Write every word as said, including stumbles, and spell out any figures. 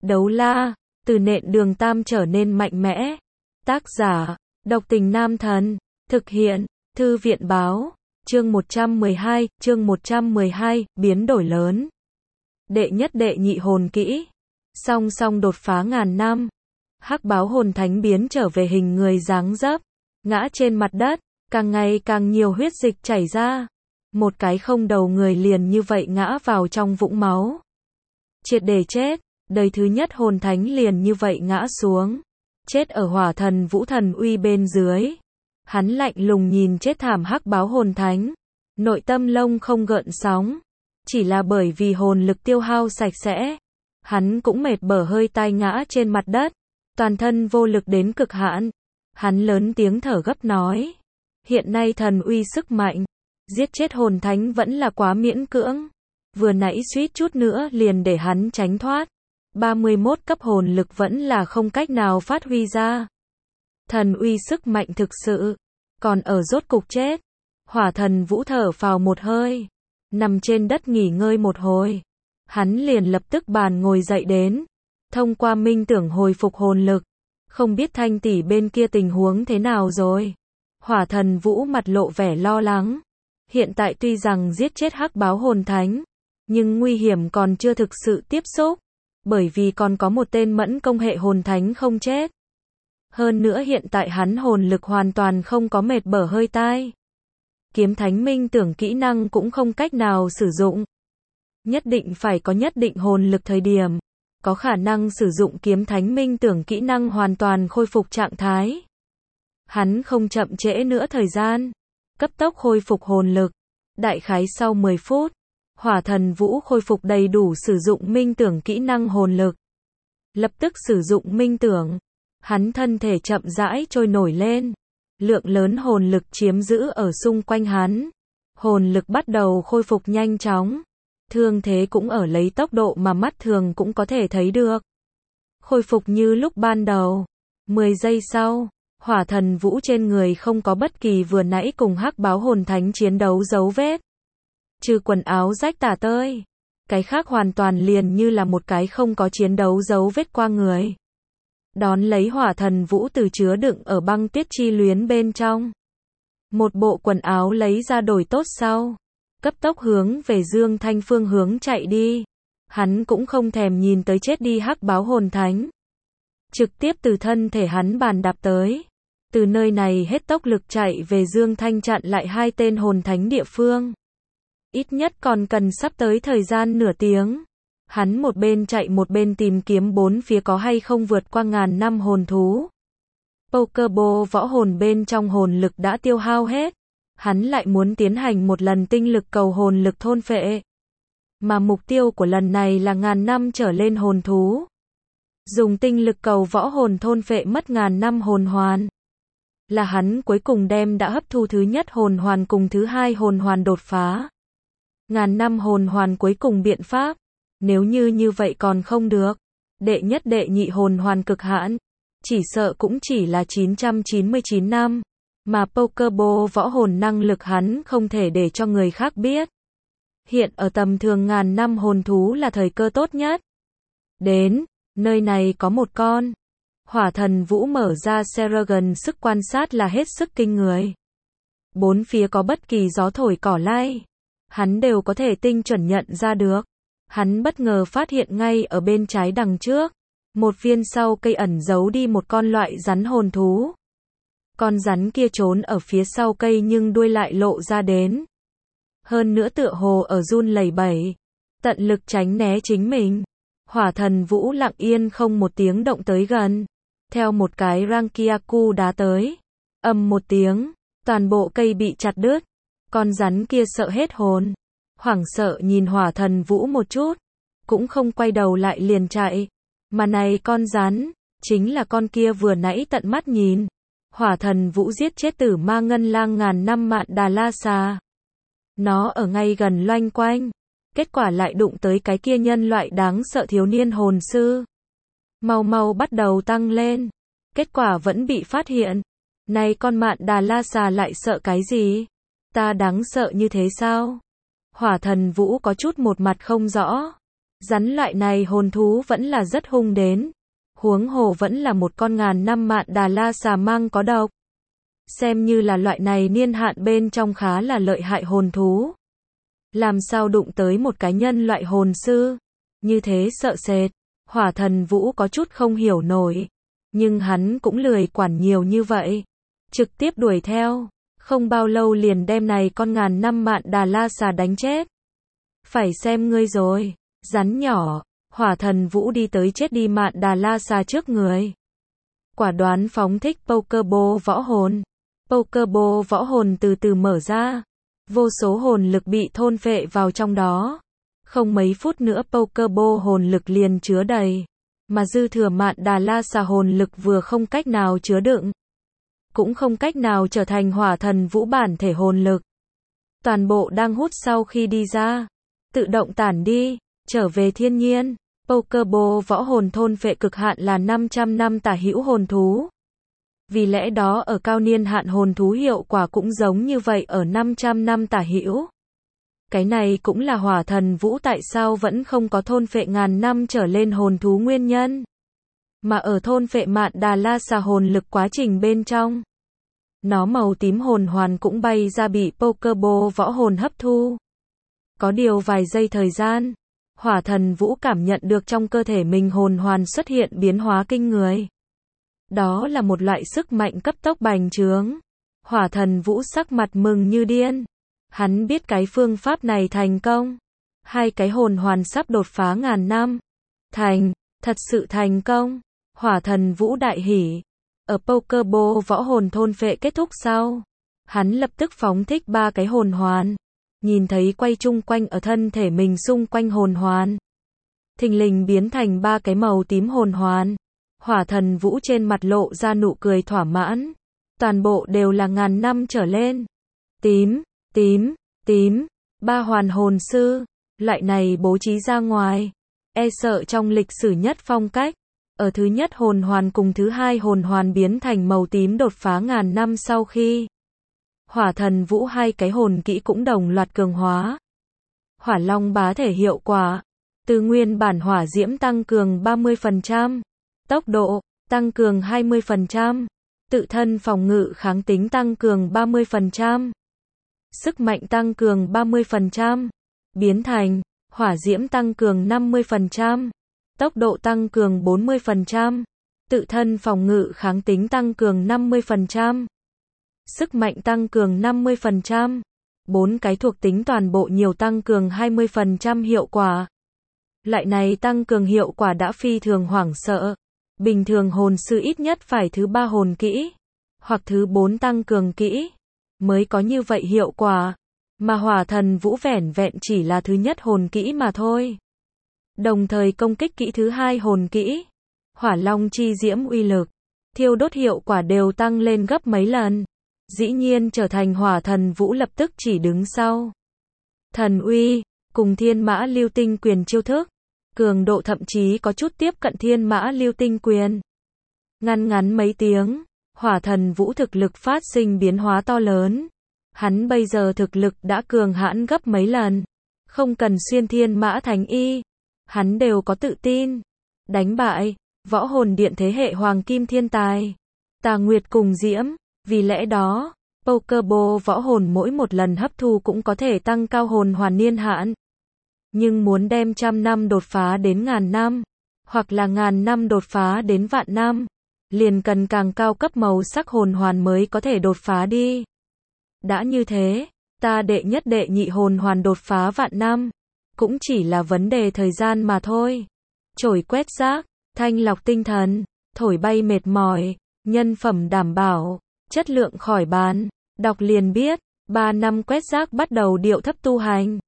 Đấu la, từ nện đường tam trở nên mạnh mẽ. Tác giả, độc tình nam thần. Thực hiện, thư viện báo. Chương một trăm mười hai, chương một trăm mười hai, biến đổi lớn. Đệ nhất đệ nhị hồn kỹ. Song song đột phá ngàn năm. Hắc báo hồn thánh biến trở về hình người dáng dấp. Ngã trên mặt đất, càng ngày càng nhiều huyết dịch chảy ra. Một cái không đầu người liền như vậy ngã vào trong vũng máu. Triệt để chết, đời thứ nhất hồn thánh liền như vậy ngã xuống. Chết ở hỏa thần vũ thần uy bên dưới. Hắn lạnh lùng nhìn chết thảm hắc báo hồn thánh. Nội tâm lông không gợn sóng. Chỉ là bởi vì hồn lực tiêu hao sạch sẽ. Hắn cũng mệt bở hơi tai ngã trên mặt đất. Toàn thân vô lực đến cực hạn. Hắn lớn tiếng thở gấp nói. Hiện nay thần uy sức mạnh. Giết chết hồn thánh vẫn là quá miễn cưỡng. Vừa nãy suýt chút nữa liền để hắn tránh thoát. ba mươi mốt cấp hồn lực vẫn là không cách nào phát huy ra. Thần uy sức mạnh thực sự. Còn ở rốt cục chết. Hỏa thần vũ thở phào một hơi. Nằm trên đất nghỉ ngơi một hồi. Hắn liền lập tức bàn ngồi dậy đến. Thông qua minh tưởng hồi phục hồn lực. Không biết Thanh tỷ bên kia tình huống thế nào rồi. Hỏa thần vũ mặt lộ vẻ lo lắng. Hiện tại tuy rằng giết chết hắc báo hồn thánh. Nhưng nguy hiểm còn chưa thực sự tiếp xúc. Bởi vì còn có một tên mẫn công hệ hồn thánh không chết. Hơn nữa hiện tại hắn hồn lực hoàn toàn không có mệt bở hơi tai. Kiếm thánh minh tưởng kỹ năng cũng không cách nào sử dụng. Nhất định phải có nhất định hồn lực thời điểm. Có khả năng sử dụng kiếm thánh minh tưởng kỹ năng hoàn toàn khôi phục trạng thái. Hắn không chậm trễ nữa thời gian. Cấp tốc khôi phục hồn lực. Đại khái sau mười phút. Hỏa thần vũ khôi phục đầy đủ sử dụng minh tưởng kỹ năng hồn lực. Lập tức sử dụng minh tưởng. Hắn thân thể chậm rãi trôi nổi lên. Lượng lớn hồn lực chiếm giữ ở xung quanh hắn. Hồn lực bắt đầu khôi phục nhanh chóng. Thương thế cũng ở lấy tốc độ mà mắt thường cũng có thể thấy được. Khôi phục như lúc ban đầu. mười giây sau, hỏa thần vũ trên người không có bất kỳ vừa nãy cùng hắc báo hồn thánh chiến đấu dấu vết. Trừ quần áo rách tả tơi. Cái khác hoàn toàn liền như là một cái không có chiến đấu dấu vết qua người. Đón lấy hỏa thần vũ từ chứa đựng ở băng tuyết chi luyến bên trong. Một bộ quần áo lấy ra đổi tốt sau. Cấp tốc hướng về Dương Thanh phương hướng chạy đi. Hắn cũng không thèm nhìn tới chết đi hắc báo hồn thánh. Trực tiếp từ thân thể hắn bàn đạp tới. Từ nơi này hết tốc lực chạy về Dương Thanh chặn lại hai tên hồn thánh địa phương. Ít nhất còn cần sắp tới thời gian nửa tiếng. Hắn một bên chạy một bên tìm kiếm bốn phía có hay không vượt qua ngàn năm hồn thú. Pokeball võ hồn bên trong hồn lực đã tiêu hao hết. Hắn lại muốn tiến hành một lần tinh lực cầu hồn lực thôn phệ. Mà mục tiêu của lần này là ngàn năm trở lên hồn thú. Dùng tinh lực cầu võ hồn thôn phệ mất ngàn năm hồn hoàn. Là hắn cuối cùng đem đã hấp thu thứ nhất hồn hoàn cùng thứ hai hồn hoàn đột phá. Ngàn năm hồn hoàn cuối cùng biện pháp. Nếu như như vậy còn không được. Đệ nhất đệ nhị hồn hoàn cực hạn. Chỉ sợ cũng chỉ là chín trăm chín mươi chín năm. Mà Pokeball võ hồn năng lực hắn không thể để cho người khác biết. Hiện ở tầm thường ngàn năm hồn thú là thời cơ tốt nhất. Đến, nơi này có một con. Hỏa thần vũ mở ra Seragon sức quan sát là hết sức kinh người. Bốn phía có bất kỳ gió thổi cỏ lay. Hắn đều có thể tinh chuẩn nhận ra được. Hắn bất ngờ phát hiện ngay ở bên trái đằng trước. Một viên sau cây ẩn giấu đi một con loại rắn hồn thú. Con rắn kia trốn ở phía sau cây nhưng đuôi lại lộ ra đến. Hơn nữa tựa hồ ở run lẩy bẩy. Tận lực tránh né chính mình. Hỏa thần vũ lặng yên không một tiếng động tới gần. Theo một cái Rankiaku đá tới. Ầm một tiếng. Toàn bộ cây bị chặt đứt. Con rắn kia sợ hết hồn. Hoảng sợ nhìn hỏa thần vũ một chút. Cũng không quay đầu lại liền chạy. Mà này con rắn. Chính là con kia vừa nãy tận mắt nhìn. Hỏa thần vũ giết chết tử ma ngân lang ngàn năm Mạn Đà La Xà. Nó ở ngay gần loanh quanh. Kết quả lại đụng tới cái kia nhân loại đáng sợ thiếu niên hồn sư. Mau mau bắt đầu tăng lên. Kết quả vẫn bị phát hiện. Này con Mạn Đà La Xà lại sợ cái gì? Ta đáng sợ như thế sao? Hỏa thần vũ có chút một mặt không rõ. Rắn loại này hồn thú vẫn là rất hung đến. Huống hồ vẫn là một con ngàn năm mạn Đà La xà mang có độc. Xem như là loại này niên hạn bên trong khá là lợi hại hồn thú. Làm sao đụng tới một cái nhân loại hồn sư? Như thế sợ sệt. Hỏa Thần Vũ có chút không hiểu nổi. Nhưng hắn cũng lười quản nhiều như vậy. Trực tiếp đuổi theo. Không bao lâu liền đem này con ngàn năm mạn Đà La xà đánh chết. Phải xem ngươi rồi. Rắn nhỏ. Hỏa Thần Vũ đi tới chết đi mạn Đà La xà trước người. Quả đoán phóng thích Pokeball võ hồn. Pokeball võ hồn từ từ mở ra. Vô số hồn lực bị thôn phệ vào trong đó. Không mấy phút nữa Pokeball hồn lực liền chứa đầy. Mà dư thừa mạn Đà La xà hồn lực vừa không cách nào chứa đựng. Cũng không cách nào trở thành Hỏa Thần Vũ bản thể hồn lực. Toàn bộ đang hút sau khi đi ra. Tự động tản đi, trở về thiên nhiên. Pokeball võ hồn thôn phệ cực hạn là năm trăm năm tả hữu hồn thú. Vì lẽ đó ở cao niên hạn hồn thú hiệu quả cũng giống như vậy ở năm trăm năm tả hữu. Cái này cũng là Hỏa Thần Vũ tại sao vẫn không có thôn phệ ngàn năm trở lên hồn thú nguyên nhân. Mà ở thôn phệ mạn Đà La xà hồn lực quá trình bên trong. Nó màu tím hồn hoàn cũng bay ra bị Pokeball võ hồn hấp thu. Có điều vài giây thời gian. Hỏa Thần Vũ cảm nhận được trong cơ thể mình hồn hoàn xuất hiện biến hóa kinh người. Đó là một loại sức mạnh cấp tốc bành trướng. Hỏa Thần Vũ sắc mặt mừng như điên. Hắn biết cái phương pháp này thành công. Hai cái hồn hoàn sắp đột phá ngàn năm. Thành, thật sự thành công. Hỏa Thần Vũ đại hỉ. Ở Pokeball võ hồn thôn phệ kết thúc sau. Hắn lập tức phóng thích ba cái hồn hoàn. Nhìn thấy quay chung quanh ở thân thể mình xung quanh hồn hoàn. Thình lình biến thành ba cái màu tím hồn hoàn. Hỏa Thần Vũ trên mặt lộ ra nụ cười thỏa mãn. Toàn bộ đều là ngàn năm trở lên. Tím, tím, tím. Ba hoàn hồn sư. Loại này bố trí ra ngoài. E sợ trong lịch sử nhất phong cách. Ở thứ nhất hồn hoàn cùng thứ hai hồn hoàn biến thành màu tím đột phá ngàn năm sau khi. Hỏa Thần Vũ hai cái hồn kỹ cũng đồng loạt cường hóa. Hỏa Long bá thể hiệu quả. Từ nguyên bản hỏa diễm tăng cường ba mươi phần trăm. Tốc độ, tăng cường hai mươi phần trăm. Tự thân phòng ngự kháng tính tăng cường ba mươi phần trăm. Sức mạnh tăng cường ba mươi phần trăm. Biến thành, hỏa diễm tăng cường năm mươi phần trăm. Tốc độ tăng cường bốn mươi phần trăm. Tự thân phòng ngự kháng tính tăng cường năm mươi phần trăm. Sức mạnh tăng cường năm mươi phần trăm. Bốn cái thuộc tính toàn bộ nhiều tăng cường hai mươi phần trăm hiệu quả. Loại này tăng cường hiệu quả đã phi thường hoảng sợ. Bình thường hồn sư ít nhất phải thứ ba hồn kỹ. Hoặc thứ bốn tăng cường kỹ. Mới có như vậy hiệu quả. Mà Hỏa Thần Vũ vẻn vẹn chỉ là thứ nhất hồn kỹ mà thôi. Đồng thời công kích kỹ thứ hai hồn kỹ. Hỏa Long chi diễm uy lực. Thiêu đốt hiệu quả đều tăng lên gấp mấy lần. Dĩ nhiên trở thành Hỏa Thần Vũ lập tức chỉ đứng sau. Thần uy, cùng Thiên Mã Lưu Tinh Quyền chiêu thức. Cường độ thậm chí có chút tiếp cận Thiên Mã Lưu Tinh Quyền. Ngăn ngắn mấy tiếng, Hỏa Thần Vũ thực lực phát sinh biến hóa to lớn. Hắn bây giờ thực lực đã cường hãn gấp mấy lần. Không cần xuyên Thiên Mã Thành Y. Hắn đều có tự tin. Đánh bại, võ hồn điện thế hệ Hoàng Kim Thiên Tài. Tà Nguyệt cùng Diễm. Vì lẽ đó, Pokeball võ hồn mỗi một lần hấp thu cũng có thể tăng cao hồn hoàn niên hạn. Nhưng muốn đem trăm năm đột phá đến ngàn năm, hoặc là ngàn năm đột phá đến vạn năm, liền cần càng cao cấp màu sắc hồn hoàn mới có thể đột phá đi. Đã như thế, ta đệ nhất đệ nhị hồn hoàn đột phá vạn năm, cũng chỉ là vấn đề thời gian mà thôi. Chổi quét rác, thanh lọc tinh thần, thổi bay mệt mỏi, nhân phẩm đảm bảo, chất lượng khỏi bàn, đọc liền biết, ba năm quét rác bắt đầu điệu thấp tu hành.